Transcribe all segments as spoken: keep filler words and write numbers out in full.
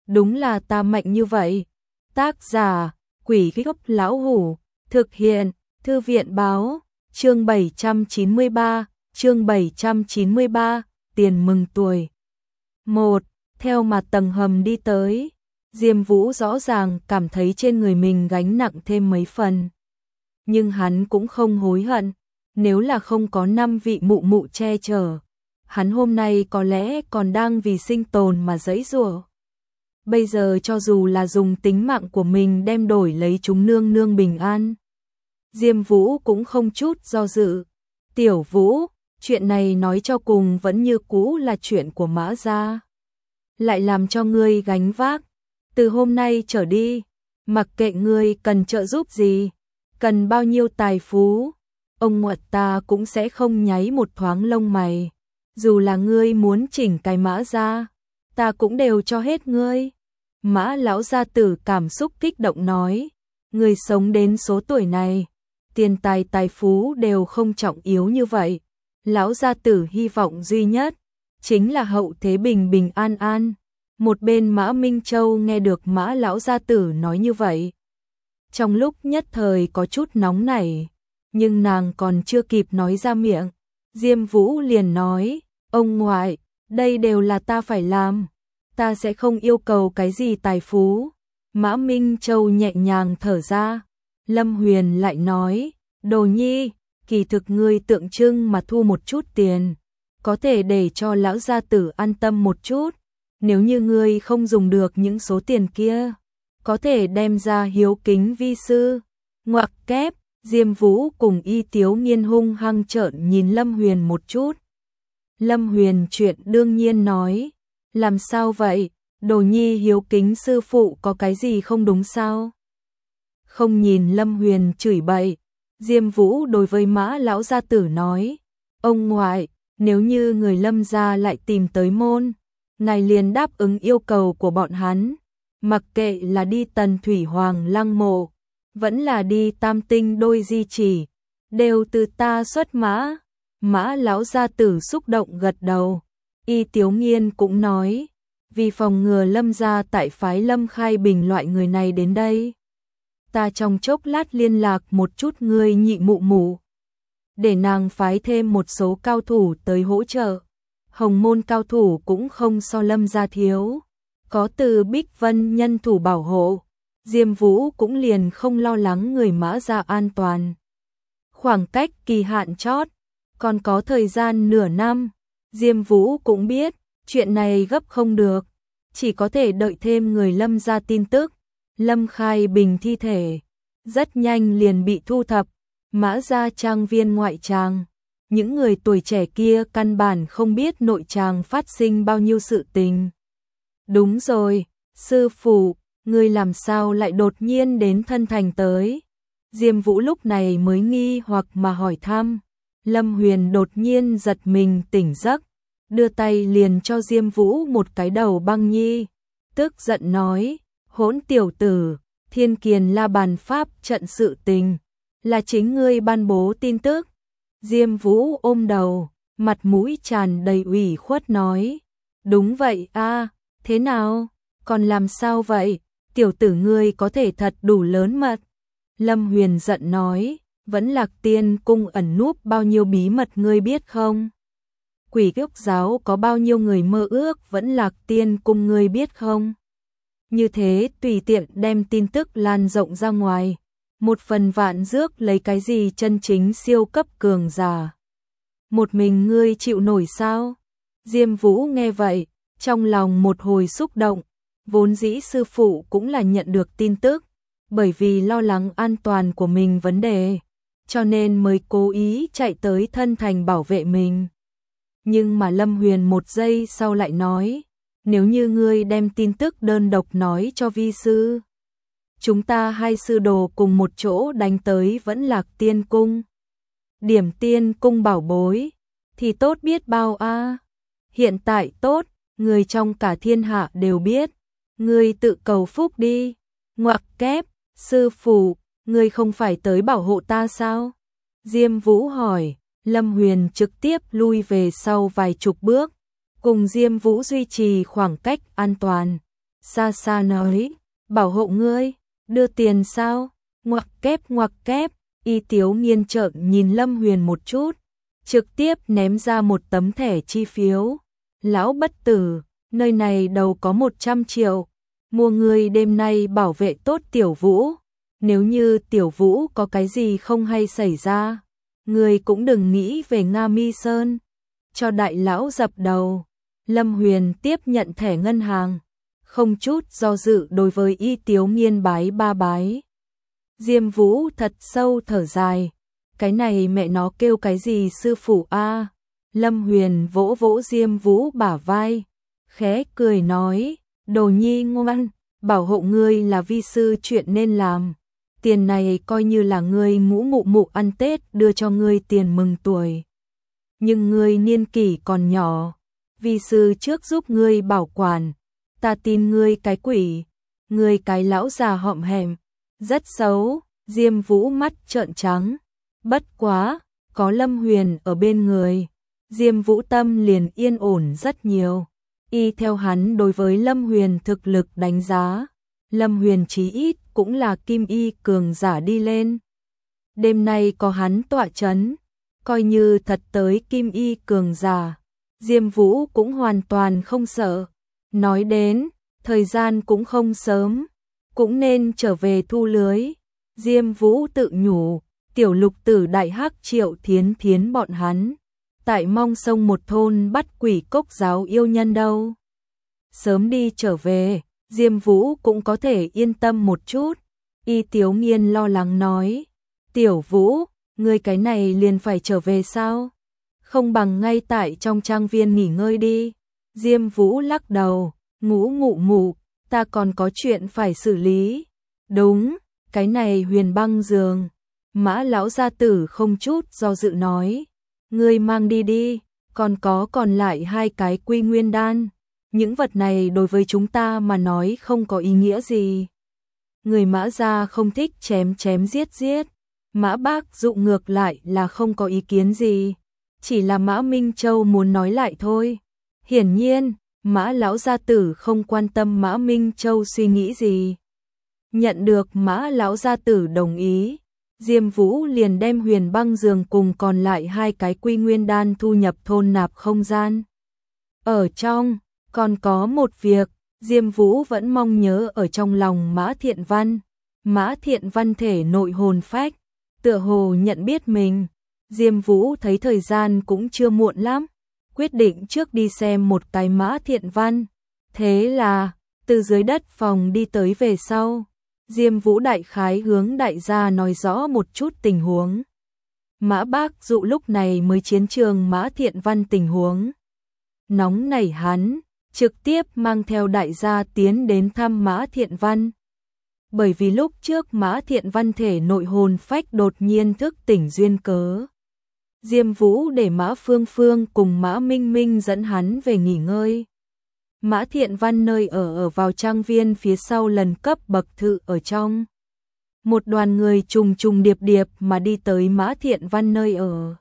đúng là ta mạnh như vậy. Tác giả, Quỷ Gốc Lão Hủ, thực hiện, Thư viện báo, chương bảy trăm chín mươi ba, chương bảy trăm chín mươi ba, tiền mừng tuổi. một. Theo mặt tầng hầm đi tới, Diêm Vũ rõ ràng cảm thấy trên người mình gánh nặng thêm mấy phần. Nhưng hắn cũng không hối hận, nếu là không có năm vị mụ mụ che chở, hắn hôm nay có lẽ còn đang vì sinh tồn mà giãy giụa. Bây giờ cho dù là dùng tính mạng của mình đem đổi lấy chúng nương nương bình an, Diêm Vũ cũng không chút do dự. Tiểu Vũ, chuyện này nói cho cùng vẫn như cũ là chuyện của Mã gia, lại làm cho ngươi gánh vác. Từ hôm nay trở đi, mặc kệ ngươi cần trợ giúp gì, cần bao nhiêu tài phú, ông ngoại ta cũng sẽ không nháy một thoáng lông mày. Dù là ngươi muốn chỉnh cái Mã gia, ta cũng đều cho hết ngươi. Mã lão gia tử cảm xúc kích động nói, người sống đến số tuổi này, tiền tài tài phú đều không trọng yếu như vậy. Lão gia tử hy vọng duy nhất chính là hậu thế bình bình an an. Một bên Mã Minh Châu nghe được Mã lão gia tử nói như vậy, trong lúc nhất thời có chút nóng nảy, nhưng nàng còn chưa kịp nói ra miệng, Diêm Vũ liền nói, ông ngoại, đây đều là ta phải làm, ta sẽ không yêu cầu cái gì tài phú. Mã Minh Châu nhẹ nhàng thở ra. Lâm Huyền lại nói, Đồ Nhi, kỳ thực ngươi tượng trưng mà thu một chút tiền, có thể để cho lão gia tử an tâm một chút. Nếu như ngươi không dùng được những số tiền kia, có thể đem ra hiếu kính vi sư. Ngoặc kép, Diêm Vũ cùng Y Tiếu Nghiên hung hăng trợn nhìn Lâm Huyền một chút. Lâm Huyền chuyện đương nhiên nói, làm sao vậy, Đồ Nhi hiếu kính sư phụ có cái gì không đúng sao? Không nhìn Lâm Huyền chửi bậy, Diêm Vũ đối với Mã lão gia tử nói, ông ngoại, nếu như người Lâm gia lại tìm tới môn, ngài liền đáp ứng yêu cầu của bọn hắn, mặc kệ là đi Tần Thủy Hoàng lăng mộ, vẫn là đi Tam Tinh đôi di chỉ, đều từ ta xuất mã. Mã lão gia tử xúc động gật đầu. Y Tiếu Nghiên cũng nói, vì phòng ngừa Lâm gia tại phái Lâm Khai Bình loại người này đến đây, ta trong chốc lát liên lạc một chút người nhị mụ mụ, để nàng phái thêm một số cao thủ tới hỗ trợ. Hồng môn cao thủ cũng không so Lâm gia thiếu, có từ Bích Vân nhân thủ bảo hộ, Diêm Vũ cũng liền không lo lắng người Mã gia an toàn. Khoảng cách kỳ hạn chót còn có thời gian nửa năm, Diêm Vũ cũng biết chuyện này gấp không được, chỉ có thể đợi thêm người Lâm gia tin tức. Lâm Khai Bình thi thể rất nhanh liền bị thu thập, Mã gia trang viên ngoại tràng, những người tuổi trẻ kia căn bản không biết nội tràng phát sinh bao nhiêu sự tình. Đúng rồi, sư phụ, ngươi làm sao lại đột nhiên đến Thân Thành tới? Diêm Vũ lúc này mới nghi hoặc mà hỏi thăm. Lâm Huyền đột nhiên giật mình tỉnh giấc, đưa tay liền cho Diêm Vũ một cái đầu băng nhi, tức giận nói, hỗn tiểu tử, Thiên Kiền La Bàn Pháp trận sự tình, là chính ngươi ban bố tin tức. Diêm Vũ ôm đầu, mặt mũi tràn đầy ủy khuất nói, đúng vậy a, thế nào, còn làm sao vậy, tiểu tử ngươi có thể thật đủ lớn mật. Lâm Huyền giận nói, vẫn Lạc Tiên cung ẩn núp bao nhiêu bí mật ngươi biết không? Quỷ Gốc giáo có bao nhiêu người mơ ước vẫn Lạc Tiên cung ngươi biết không? Như thế tùy tiện đem tin tức lan rộng ra ngoài, một phần vạn rước lấy cái gì chân chính siêu cấp cường giả. Một mình ngươi chịu nổi sao? Diêm Vũ nghe vậy, trong lòng một hồi xúc động, vốn dĩ sư phụ cũng là nhận được tin tức, bởi vì lo lắng an toàn của mình vấn đề, cho nên mới cố ý chạy tới Thân Thành bảo vệ mình. Nhưng mà Lâm Huyền một giây sau lại nói, nếu như ngươi đem tin tức đơn độc nói cho vi sư, chúng ta hai sư đồ cùng một chỗ đánh tới vẫn Lạc Tiên cung, điểm tiên cung bảo bối, thì tốt biết bao a. Hiện tại tốt, người trong cả thiên hạ đều biết, ngươi tự cầu phúc đi. Ngoặc kép, sư phụ, ngươi không phải tới bảo hộ ta sao? Diêm Vũ hỏi. Lâm Huyền trực tiếp lui về sau vài chục bước, cùng Diêm Vũ duy trì khoảng cách an toàn. xa xa nói, bảo hộ ngươi, đưa tiền sao? Ngoặc kép ngoặc kép, Y Tiếu Nghiên trợn nhìn Lâm Huyền một chút, trực tiếp ném ra một tấm thẻ chi phiếu. Lão bất tử, nơi này đầu có một trăm triệu, mua ngươi đêm nay bảo vệ tốt Tiểu Vũ. Nếu như Tiểu Vũ có cái gì không hay xảy ra, ngươi cũng đừng nghĩ về Nga Mi Sơn. Cho đại lão dập đầu. Lâm Huyền tiếp nhận thẻ ngân hàng, không chút do dự đối với Y Tiếu Nghiên bái ba bái. Diêm Vũ thật sâu thở dài, cái này mẹ nó kêu cái gì sư phụ a? Lâm Huyền vỗ vỗ Diêm Vũ bả vai, khẽ cười nói, đồ nhi ngoan, bảo hộ ngươi là vi sư chuyện nên làm. Tiền này coi như là ngươi ngũ mụ mụ ăn Tết đưa cho ngươi tiền mừng tuổi. Nhưng ngươi niên kỷ còn nhỏ, vi sư trước giúp ngươi bảo quản, ta tin ngươi cái quỷ, ngươi cái lão già hõm hẹm, rất xấu. Diêm Vũ mắt trợn trắng, bất quá, có Lâm Huyền ở bên người, Diêm Vũ tâm liền yên ổn rất nhiều. Y theo hắn đối với Lâm Huyền thực lực đánh giá, Lâm Huyền chí ít cũng là kim y cường giả đi lên. Đêm nay có hắn tọa chấn, coi như thật tới kim y cường giả, Diêm Vũ cũng hoàn toàn không sợ. Nói đến, thời gian cũng không sớm, cũng nên trở về thu lưới. Diêm Vũ tự nhủ, tiểu lục tử đại hắc Triệu Thiến Thiến bọn hắn, tại Mong Sông một thôn bắt quỷ cốc giáo yêu nhân đâu. Sớm đi trở về, Diêm Vũ cũng có thể yên tâm một chút. Y Tiếu Nghiên lo lắng nói, Tiểu Vũ, ngươi cái này liền phải trở về sao? Không bằng ngay tại trong trang viên nghỉ ngơi đi. Diêm Vũ lắc đầu, ngũ ngụ mụ, ta còn có chuyện phải xử lý. Đúng, cái này Huyền Băng giường. Mã lão gia tử không chút do dự nói, ngươi mang đi đi, còn có còn lại hai cái quy nguyên đan. Những vật này đối với chúng ta mà nói không có ý nghĩa gì. Người Mã gia không thích chém chém giết giết. Mã Bác Dụ ngược lại là không có ý kiến gì, chỉ là Mã Minh Châu muốn nói lại thôi. Hiển nhiên, Mã lão gia tử không quan tâm Mã Minh Châu suy nghĩ gì. Nhận được Mã lão gia tử đồng ý, Diêm Vũ liền đem Huyền Băng giường cùng còn lại hai cái quy nguyên đan thu nhập thôn nạp không gian. Ở trong, còn có một việc, Diêm Vũ vẫn mong nhớ ở trong lòng Mã Thiện Văn. Mã Thiện Văn thể nội hồn phách, tựa hồ nhận biết mình. Diêm Vũ thấy thời gian cũng chưa muộn lắm, quyết định trước đi xem một cái Mã Thiện Văn. Thế là, từ dưới đất phòng đi tới về sau, Diêm Vũ đại khái hướng đại gia nói rõ một chút tình huống. Mã Bác Dụ lúc này mới chiến trường Mã Thiện Văn tình huống. Nóng nảy hắn, trực tiếp mang theo đại gia tiến đến thăm Mã Thiện Văn. Bởi vì lúc trước Mã Thiện Văn thể nội hồn phách đột nhiên thức tỉnh duyên cớ, Diêm Vũ để Mã Phương Phương cùng Mã Minh Minh dẫn hắn về nghỉ ngơi. Mã Thiện Văn nơi ở ở vào trang viên phía sau lần cấp bậc thự ở trong. Một đoàn người trùng trùng điệp điệp mà đi tới Mã Thiện Văn nơi ở.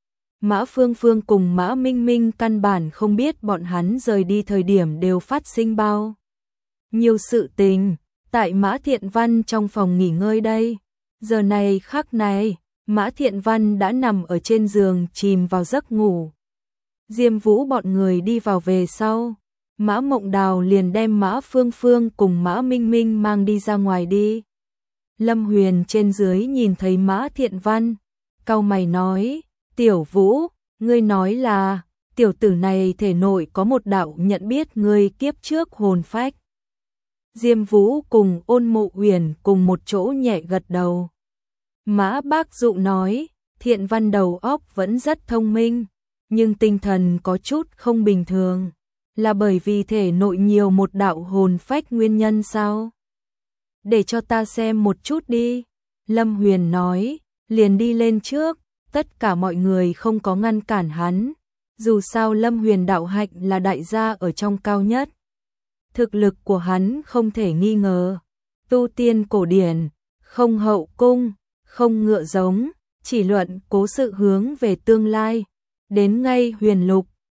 Mã Phương Phương cùng Mã Minh Minh căn bản không biết bọn hắn rời đi thời điểm đều phát sinh bao nhiều sự tình. Tại Mã Thiện Văn trong phòng nghỉ ngơi đây, giờ này khắc này, Mã Thiện Văn đã nằm ở trên giường chìm vào giấc ngủ. Diêm Vũ bọn người đi vào về sau, Mã Mộng Đào liền đem Mã Phương Phương cùng Mã Minh Minh mang đi ra ngoài đi. Lâm Huyền trên dưới nhìn thấy Mã Thiện Văn, cau mày nói, Tiểu Vũ, ngươi nói là, tiểu tử này thể nội có một đạo nhận biết ngươi kiếp trước hồn phách. Diêm Vũ cùng Ôn Mộ Huyền cùng một chỗ nhẹ gật đầu. Mã Bác Dụ nói, Thiện Văn đầu óc vẫn rất thông minh, nhưng tinh thần có chút không bình thường, là bởi vì thể nội nhiều một đạo hồn phách nguyên nhân sao? Để cho ta xem một chút đi. Lâm Huyền nói, liền đi lên trước, tất cả mọi người không có ngăn cản hắn. Dù sao Lâm Huyền đạo hạnh là đại gia ở trong cao nhất. Thực lực của hắn không thể nghi ngờ. Tu tiên cổ điển, không hậu cung, không ngựa giống, chỉ luận cố sự hướng về tương lai. Đến ngay huyền lục,